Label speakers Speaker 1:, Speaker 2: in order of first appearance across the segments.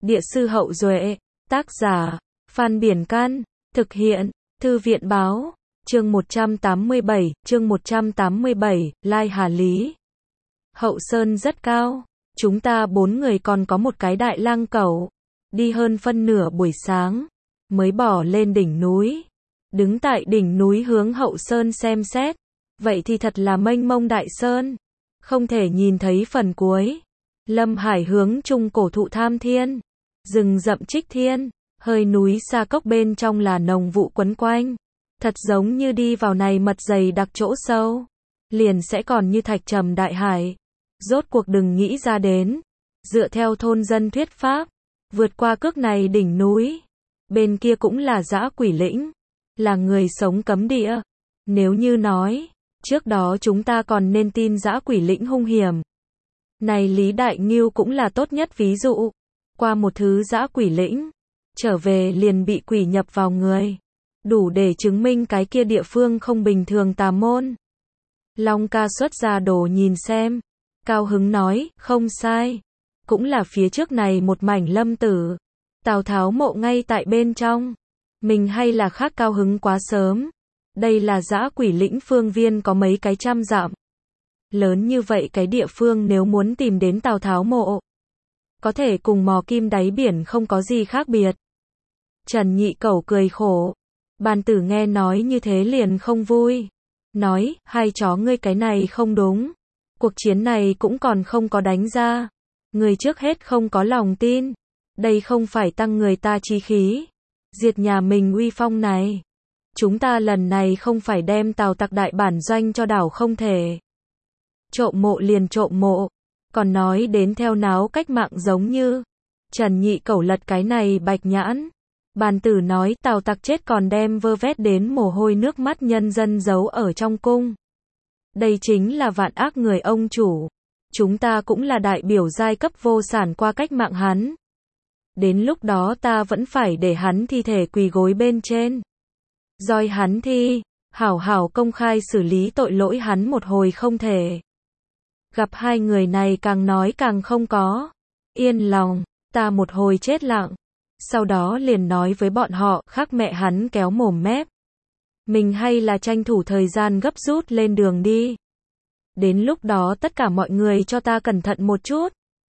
Speaker 1: Địa sư Hậu Duệ, tác giả, Phan Biển Can, thực hiện, Thư viện Báo, chương 187, Lai Hà Lý. Hậu Sơn rất cao, chúng ta 4 người còn có một cái đại lang cẩu, đi hơn phân nửa buổi sáng, mới bỏ lên đỉnh núi. Đứng tại đỉnh núi hướng Hậu Sơn xem xét, vậy thì thật là mênh mông đại sơn, không thể nhìn thấy phần cuối. Lâm Hải hướng trung cổ thụ tham thiên, rừng rậm trích thiên, hơi núi xa cốc bên trong là nồng vụ quấn quanh, thật giống như đi vào này mật dày đặc chỗ sâu, liền sẽ còn như thạch trầm đại hải. Rốt cuộc đừng nghĩ ra đến, dựa theo thôn dân thuyết pháp, vượt qua cước này đỉnh núi, bên kia cũng là dã quỷ lĩnh, là người sống cấm địa. Nếu như nói, trước đó chúng ta còn nên tin dã quỷ lĩnh hung hiểm. Này Lý Đại Ngưu cũng là tốt nhất ví dụ, qua một thứ dã quỷ lĩnh, trở về liền bị quỷ nhập vào người, đủ để chứng minh cái kia địa phương không bình thường tà môn. Long ca xuất ra đồ nhìn xem, cao hứng nói, không sai, cũng là phía trước này một mảnh lâm tử, Tào Tháo mộ ngay tại bên trong. Mình hay là khác cao hứng quá sớm, đây là dã quỷ lĩnh phương viên có mấy cái trăm dặm. Lớn như vậy cái địa phương nếu muốn tìm đến Tào Tháo mộ, có thể cùng mò kim đáy biển không có gì khác biệt. Trần Nhị Cẩu cười khổ, Bàn Tử nghe nói như thế liền không vui, nói, hai chó ngươi cái này không đúng, cuộc chiến này cũng còn không có đánh ra, người trước hết không có lòng tin, đây không phải tăng người ta chí khí, diệt nhà mình uy phong này. Chúng ta lần này không phải đem Tào tặc đại bản doanh cho đảo không thể. Trộm mộ liền trộm mộ, còn nói đến theo náo cách mạng giống như. Trần Nhị Cẩu lật cái này bạch nhãn. Bàn Tử nói Tào tặc chết còn đem vơ vét đến mồ hôi nước mắt nhân dân giấu ở trong cung. Đây chính là vạn ác người ông chủ. Chúng ta cũng là đại biểu giai cấp vô sản qua cách mạng hắn. Đến lúc đó ta vẫn phải để hắn thi thể quỳ gối bên trên. Roi hắn thi, hảo hảo công khai xử lý tội lỗi hắn một hồi không thể. Gặp hai người này càng nói càng không có yên lòng, ta một hồi chết lặng. Sau đó liền nói với bọn họ, khác mẹ hắn kéo mồm mép. Mình hay là tranh thủ thời gian gấp rút lên đường đi. Đến lúc đó tất cả mọi người cho ta cẩn thận một chút.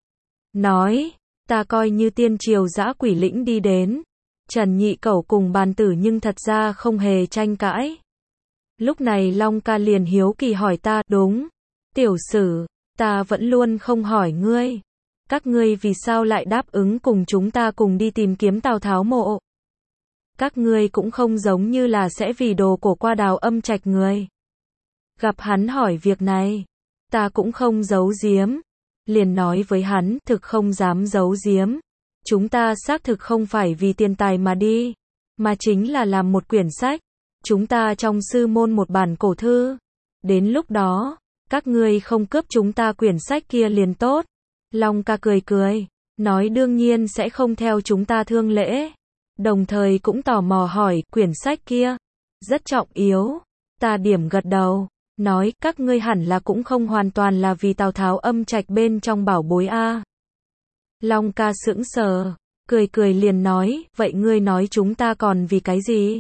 Speaker 1: Nói, ta coi như tiên triều dã quỷ lĩnh đi đến. Trần Nhị Cẩu cùng Bàn Tử nhưng thật ra không hề tranh cãi. Lúc này Long ca liền hiếu kỳ hỏi ta, đúng, tiểu sử, ta vẫn luôn không hỏi ngươi. Các ngươi vì sao lại đáp ứng cùng chúng ta cùng đi tìm kiếm Tào Tháo mộ? Các ngươi cũng không giống như là sẽ vì đồ của qua Đào Âm Trạch người. Gặp hắn hỏi việc này, ta cũng không giấu giếm. Liền nói với hắn, thực không dám giấu giếm. Chúng ta xác thực không phải vì tiền tài mà đi, mà chính là làm một quyển sách. Chúng ta trong sư môn một bản cổ thư. Đến lúc đó, các ngươi không cướp chúng ta quyển sách kia liền tốt. Long ca cười cười, nói đương nhiên sẽ không theo chúng ta thương lễ. Đồng thời cũng tò mò hỏi, quyển sách kia, rất trọng yếu. Ta điểm gật đầu, nói các ngươi hẳn là cũng không hoàn toàn là vì Tào Tháo Âm Trạch bên trong bảo bối a. Long ca sững sờ, cười cười liền nói, vậy ngươi nói chúng ta còn vì cái gì?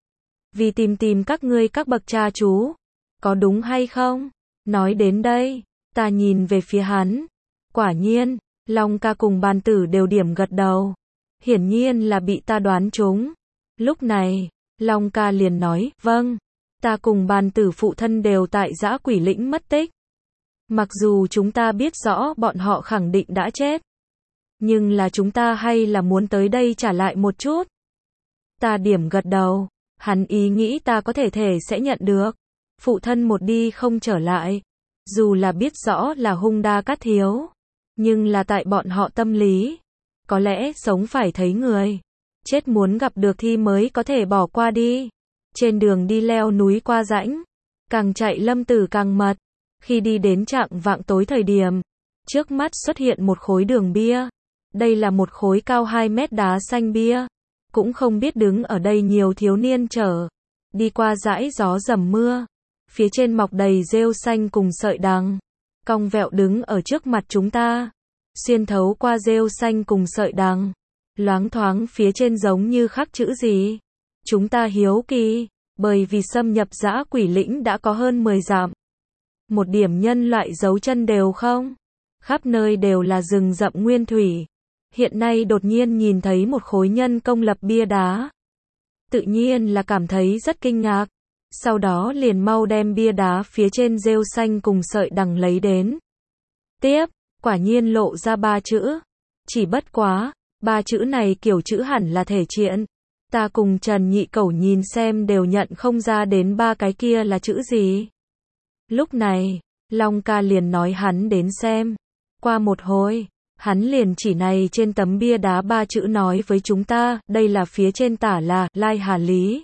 Speaker 1: Vì tìm các ngươi các bậc cha chú, có đúng hay không? Nói đến đây, ta nhìn về phía hắn. Quả nhiên, Long ca cùng Bàn Tử đều điểm gật đầu. Hiển nhiên là bị ta đoán trúng. Lúc này, Long ca liền nói, vâng, ta cùng Bàn Tử phụ thân đều tại dã quỷ lĩnh mất tích. Mặc dù chúng ta biết rõ bọn họ khẳng định đã chết, nhưng là chúng ta hay là muốn tới đây trả lại một chút. Ta điểm gật đầu, hắn ý nghĩ ta có thể sẽ nhận được. Phụ thân một đi không trở lại, dù là biết rõ là hung đa cát thiếu, nhưng là tại bọn họ tâm lý, có lẽ sống phải thấy người, chết muốn gặp được thì mới có thể bỏ qua đi. Trên đường đi leo núi qua rãnh, càng chạy lâm tử càng mật. Khi đi đến chạng vạng tối thời điểm, trước mắt xuất hiện một khối đường bia. Đây là một khối cao 2 mét đá xanh bia. Cũng không biết đứng ở đây nhiều thiếu niên chở. Đi qua dãi gió dầm mưa. Phía trên mọc đầy rêu xanh cùng sợi đằng. Cong vẹo đứng ở trước mặt chúng ta. Xuyên thấu qua rêu xanh cùng sợi đằng. Loáng thoáng phía trên giống như khắc chữ gì? Chúng ta hiếu kỳ, bởi vì xâm nhập dã quỷ lĩnh đã có hơn 10 dặm. Một điểm nhân loại dấu chân đều không. Khắp nơi đều là rừng rậm nguyên thủy. Hiện nay đột nhiên nhìn thấy một khối nhân công lập bia đá. Tự nhiên là cảm thấy rất kinh ngạc. Sau đó liền mau đem bia đá phía trên rêu xanh cùng sợi đằng lấy đến. Tiếp, quả nhiên lộ ra 3 chữ. Chỉ bất quá, 3 chữ này kiểu chữ hẳn là thể triện. Ta cùng Trần Nhị Cẩu nhìn xem đều nhận không ra đến 3 cái kia là chữ gì. Lúc này, Long ca liền nói hắn đến xem. Qua một hồi, hắn liền chỉ này trên tấm bia đá 3 chữ nói với chúng ta, đây là phía trên tả là, Lai Hà Lý.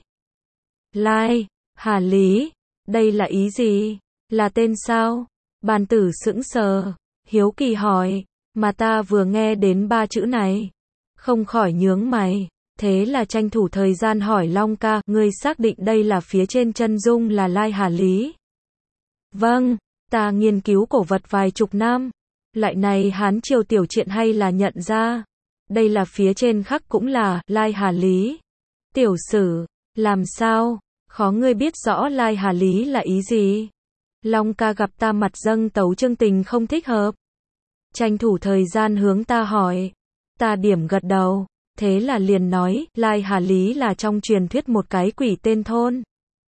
Speaker 1: Lai, Hà Lý, đây là ý gì? Là tên sao? Bàn tử sững sờ, hiếu kỳ hỏi, mà ta vừa nghe đến 3 chữ này. Không khỏi nhướng mày, thế là tranh thủ thời gian hỏi Long ca, ngươi xác định đây là phía trên chân dung là Lai Hà Lý? Vâng, ta nghiên cứu cổ vật vài chục năm. Lại này Hán triều tiểu truyện hay là nhận ra. Đây là phía trên khắc cũng là, Lai Hà Lý. Tiểu sử, làm sao? Khó ngươi biết rõ Lai Hà Lý là ý gì? Long ca gặp ta mặt dâng tấu chương tình không thích hợp. Tranh thủ thời gian hướng ta hỏi. Ta điểm gật đầu. Thế là liền nói, Lai Hà Lý là trong truyền thuyết một cái quỷ tên thôn.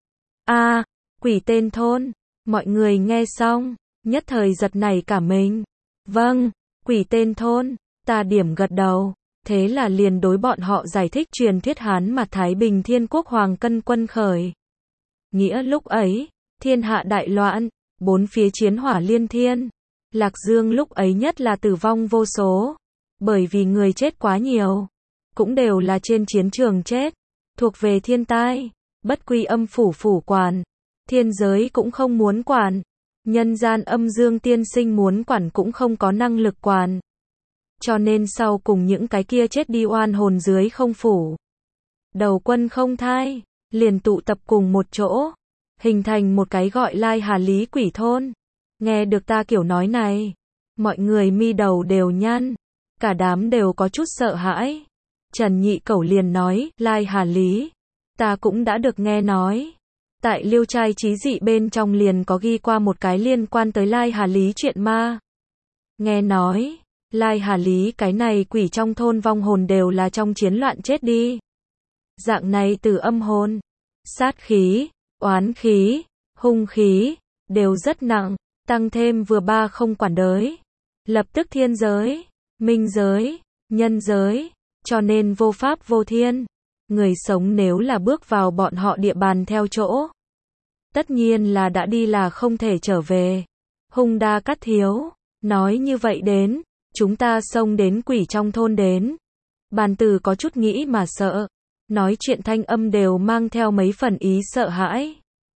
Speaker 1: À, quỷ tên thôn. Mọi người nghe xong, nhất thời giật nảy cả mình. Vâng, quỷ tên thôn. Ta điểm gật đầu. Thế là liền đối bọn họ giải thích truyền thuyết Hán mà Thái Bình Thiên Quốc Hoàng Cân quân khởi. Nghĩa lúc ấy, thiên hạ đại loạn, bốn phía chiến hỏa liên thiên. Lạc Dương lúc ấy nhất là tử vong vô số. Bởi vì người chết quá nhiều. Cũng đều là trên chiến trường chết. Thuộc về thiên tai. Bất quy âm phủ quản. Thiên giới cũng không muốn quản. Nhân gian âm dương tiên sinh muốn quản cũng không có năng lực quản. Cho nên sau cùng những cái kia chết đi oan hồn dưới không phủ. Đầu quân không thai. Liền tụ tập cùng một chỗ. Hình thành một cái gọi Lai Hà Lý quỷ thôn. Nghe được ta kiểu nói này. Mọi người mi đầu đều nhăn. Cả đám đều có chút sợ hãi. Trần Nhị Cẩu liền nói, Lai Hà Lý. Ta cũng đã được nghe nói. Tại Liêu Trai Chí Dị bên trong liền có ghi qua một cái liên quan tới Lai Hà Lý chuyện ma. Nghe nói, Lai Hà Lý cái này quỷ trong thôn vong hồn đều là trong chiến loạn chết đi. Dạng này từ âm hồn, sát khí, oán khí, hung khí, đều rất nặng, tăng thêm vừa ba không quản đới. Lập tức thiên giới, minh giới, nhân giới, cho nên vô pháp vô thiên. Người sống nếu là bước vào bọn họ địa bàn theo chỗ. Tất nhiên là đã đi là không thể trở về. Hung đa cắt thiếu, nói như vậy đến, chúng ta xông đến quỷ trong thôn đến. Bàn tử có chút nghĩ mà sợ. Nói chuyện thanh âm đều mang theo mấy phần ý sợ hãi.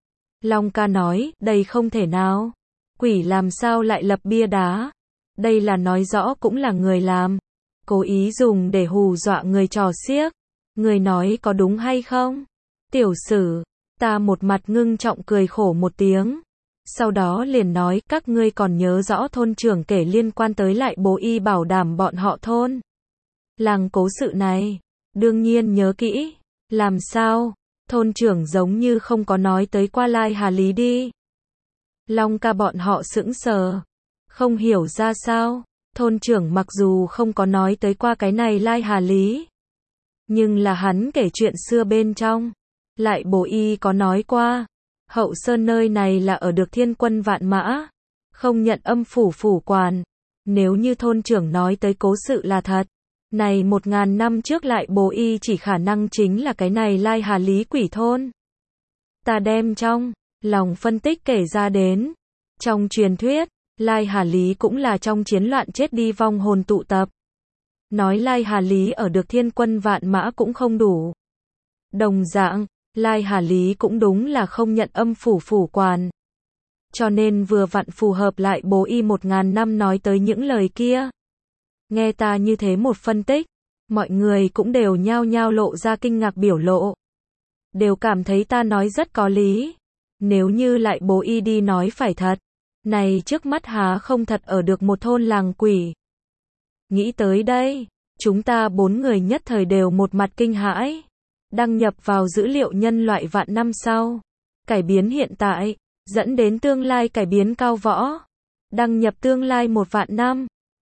Speaker 1: Long ca nói, đây không thể nào. Quỷ làm sao lại lập bia đá? Đây là nói rõ cũng là người làm. Cố ý dùng để hù dọa người trò xiếc. Người nói có đúng hay không? Tiểu sử, ta một mặt ngưng trọng cười khổ một tiếng. Sau đó liền nói, các ngươi còn nhớ rõ thôn trưởng kể liên quan tới lại bố y bảo đảm bọn họ thôn. Làng cố sự này, đương nhiên nhớ kỹ. Làm sao? Thôn trưởng giống như không có nói tới qua Lai Hà Lý đi. Long ca bọn họ sững sờ. Không hiểu ra sao. Thôn trưởng mặc dù không có nói tới qua cái này Lai Hà Lý. Nhưng là hắn kể chuyện xưa bên trong. Lại bố y có nói qua. Hậu Sơn nơi này là ở được thiên quân vạn mã. Không nhận âm phủ quản. Nếu như thôn trưởng nói tới cố sự là thật. Này 1000 năm trước lại bố y chỉ khả năng chính là cái này Lai Hà Lý quỷ thôn. Ta đem trong lòng phân tích kể ra đến. Trong truyền thuyết, Lai Hà Lý cũng là trong chiến loạn chết đi vong hồn tụ tập. Nói Lai Hà Lý ở được thiên quân vạn mã cũng không đủ. Đồng dạng, Lai Hà Lý cũng đúng là không nhận âm phủ quản. Cho nên vừa vặn phù hợp lại bố y 1000 năm nói tới những lời kia. Nghe ta như thế một phân tích, mọi người cũng đều nhao nhao lộ ra kinh ngạc biểu lộ. Đều cảm thấy ta nói rất có lý. Nếu như lại bố y đi nói phải thật, này trước mắt há không thật ở được một thôn làng quỷ. Nghĩ tới đây, Chúng ta 4 người nhất thời đều một mặt kinh hãi. Đăng nhập vào dữ liệu nhân loại vạn năm sau. Cải biến hiện tại, dẫn đến tương lai cải biến cao võ. Đăng nhập tương lai 1 vạn năm.